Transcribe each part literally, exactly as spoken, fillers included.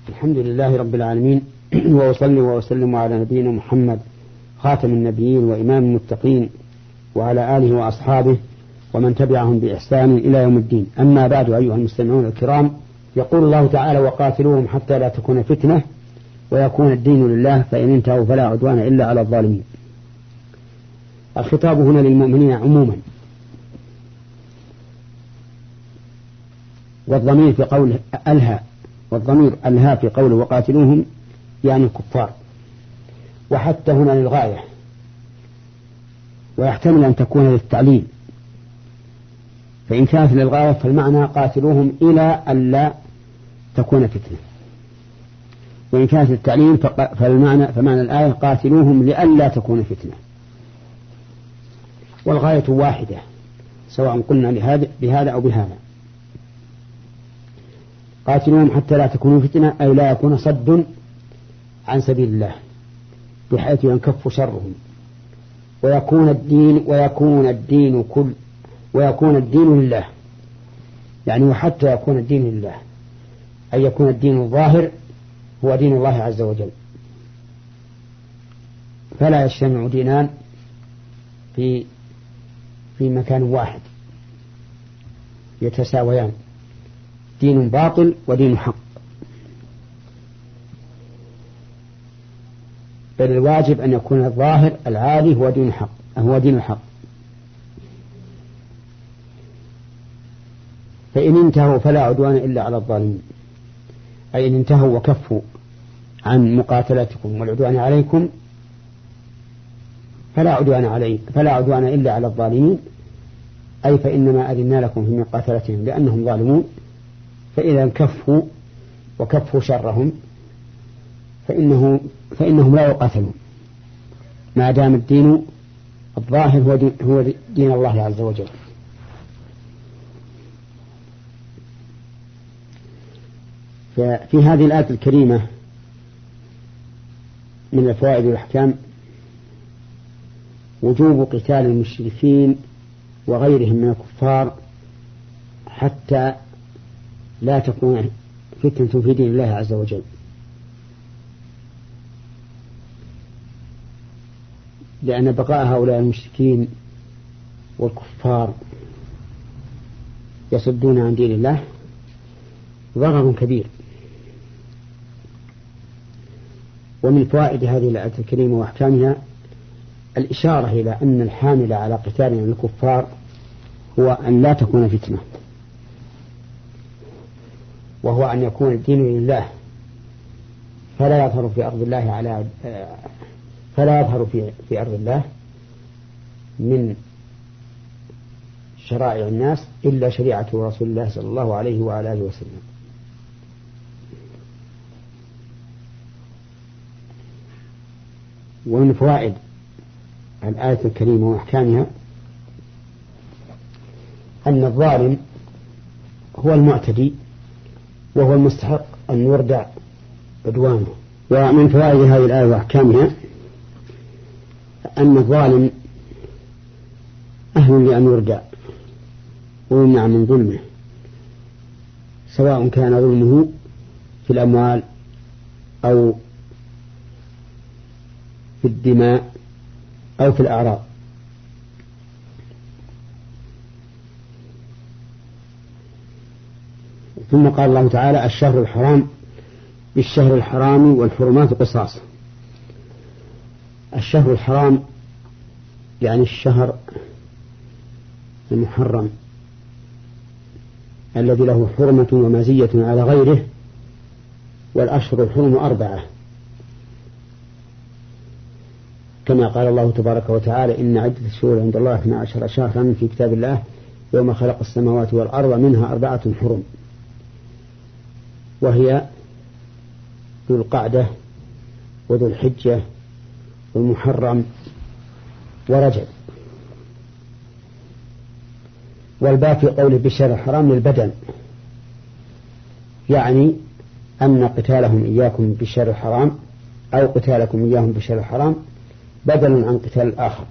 الحمد لله رب العالمين، وأصلي وأسلم على نبينا محمد خاتم النبيين وإمام المتقين، وعلى آله وأصحابه ومن تبعهم بإحسان إلى يوم الدين. أما بعد، أيها المستمعون الكرام، يقول الله تعالى: وقاتلوهم حتى لا تكون فتنة ويكون الدين لله، فإن انتهوا فلا عدوان إلا على الظالمين. الخطاب هنا للمؤمنين عموما، والضمير في قوله ألها والضمير ألها في قوله وقاتلوهم يعني الكفار، وحتى هنا للغاية، ويحتمل أن تكون للتعليل، فإن كانت للغاية فالمعنى قاتلوهم إلى ألا تكون فتنة، وإن كانت للتعليل فالمعنى فمعنى الآية قاتلوهم لألا تكون فتنة، والغاية واحدة سواء قلنا بهذا أو بهذا. قاتلوهم حتى لا تكون فتنة أي لا يكون صد عن سبيل الله بحيث ينكف شرهم، ويكون الدين ويكون الدين كل ويكون الدين لله، يعني وحتى يكون الدين لله أي يكون الدين الظاهر هو دين الله عز وجل، فلا يجتمع دينان في في مكان واحد يتساويان، دين باطل ودين حق، بل الواجب أن يكون الظاهر العالي هو دين الحق هو دين الحق. فإن انتهوا فلا عدوان إلا على الظالمين، أي إن انتهوا وكفوا عن مقاتلتكم والعدوان عليكم فلا عدوان عليه فلا عدوان إلا على الظالمين، أي فإنما أذنا لكم في مقاتلتهم لأنهم ظالمون، فإذا انكفوا وكفوا شرهم فإنه فإنهم لا يقاتلون ما دام الدين الظاهر هو دين, هو دين الله عز وجل. ففي هذه الآية الكريمة من الفوائد والأحكام وجوب قتال المشركين وغيرهم من الكفار حتى لا تكون فتنة في دين الله عز وجل، لأن بقاء هؤلاء المشركين والكفار يصدون عن دين الله ضرر كبير. ومن فوائد هذه الآية الكريمة وأحكامها الإشارة إلى أن الحامل على قتال الكفار هو أن لا تكون فتنة، وهو أن يكون الدين لله، فلا يظهر في أرض الله على فلا يظهر في في أرض الله من شرائع الناس إلا شريعة رسول الله صلى الله عليه وعلى آله وسلم. ومن فوائد الآية الكريمة وأحكامها أن الظالم هو المعتدي وهو المستحق أن يردع عدوانه. ومن فوائد هذه الآية وأحكامها أن الظالم أهل لأن يردع ويمنع من ظلمه، سواء كان ظلمه في الأموال أو في الدماء أو في الأعراض. ثم قال الله تعالى: الشهر الحرام بالشهر الحرام والحرمات قصاص. الشهر الحرام يعني الشهر المحرم الذي له حرمة ومزية على غيره، والأشهر الحرم أربعة، كما قال الله تبارك وتعالى: إن عدة الشهور عند الله اثنا عشر شهرا في كتاب الله يوم خلق السماوات والأرض منها أربعة حرم، وهي ذو القعدة وذو الحجة والمحرم ورجب. والباء في قوله بالشهر الحرام للبدن، يعني أن قتالهم إياكم بالشهر الحرام أو قتالكم إياهم بالشهر الحرام بدل عن قتال الآخر،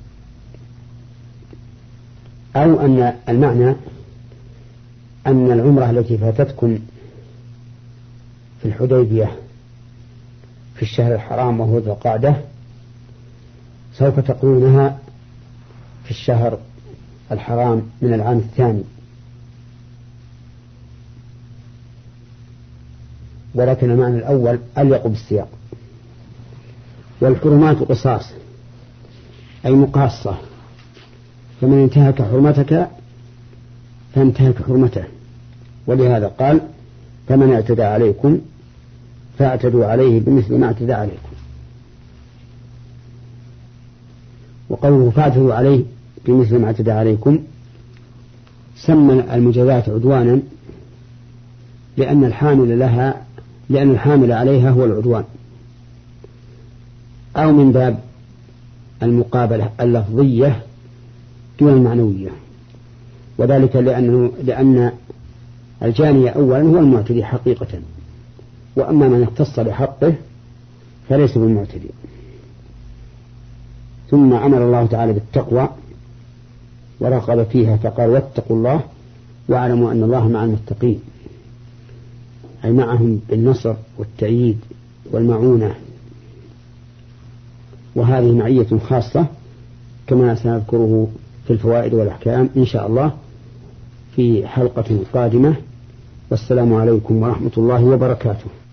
أو أن المعنى أن العمرة التي فاتتكم في الحديبية في الشهر الحرام وهو ذو القعدة سوف تقرونها في الشهر الحرام من العام الثاني، ولكن المعنى الأول أليق بالسياق. والحرمات قصاص أي مقاصة، فمن انتهك حرمتك فانتهك حرمته، ولهذا قال فمن اعتدى عليكم فاعتدوا عليه بمثل ما اعتدى عليكم. وقوله فاعتدوا عليه بمثل ما اعتدى عليكم سمى المجازات عدوانا لأن الحامل لها لأن الحامل عليها هو العدوان، أو من باب المقابلة اللفظية دون المعنوية، وذلك لأنه لأن الجاني أولا هو المعتدي حقيقة، وأما من اختص بحقه فليس بالمعتدي. ثم أمر الله تعالى بالتقوى ورغب فيها فقال واتقوا الله واعلموا أن الله مع المتقين، أي معهم بالنصر والتأييد والمعونة، وهذه معية خاصة كما سنذكره في الفوائد والأحكام إن شاء الله في حلقة قادمة. والسلام عليكم ورحمة الله وبركاته.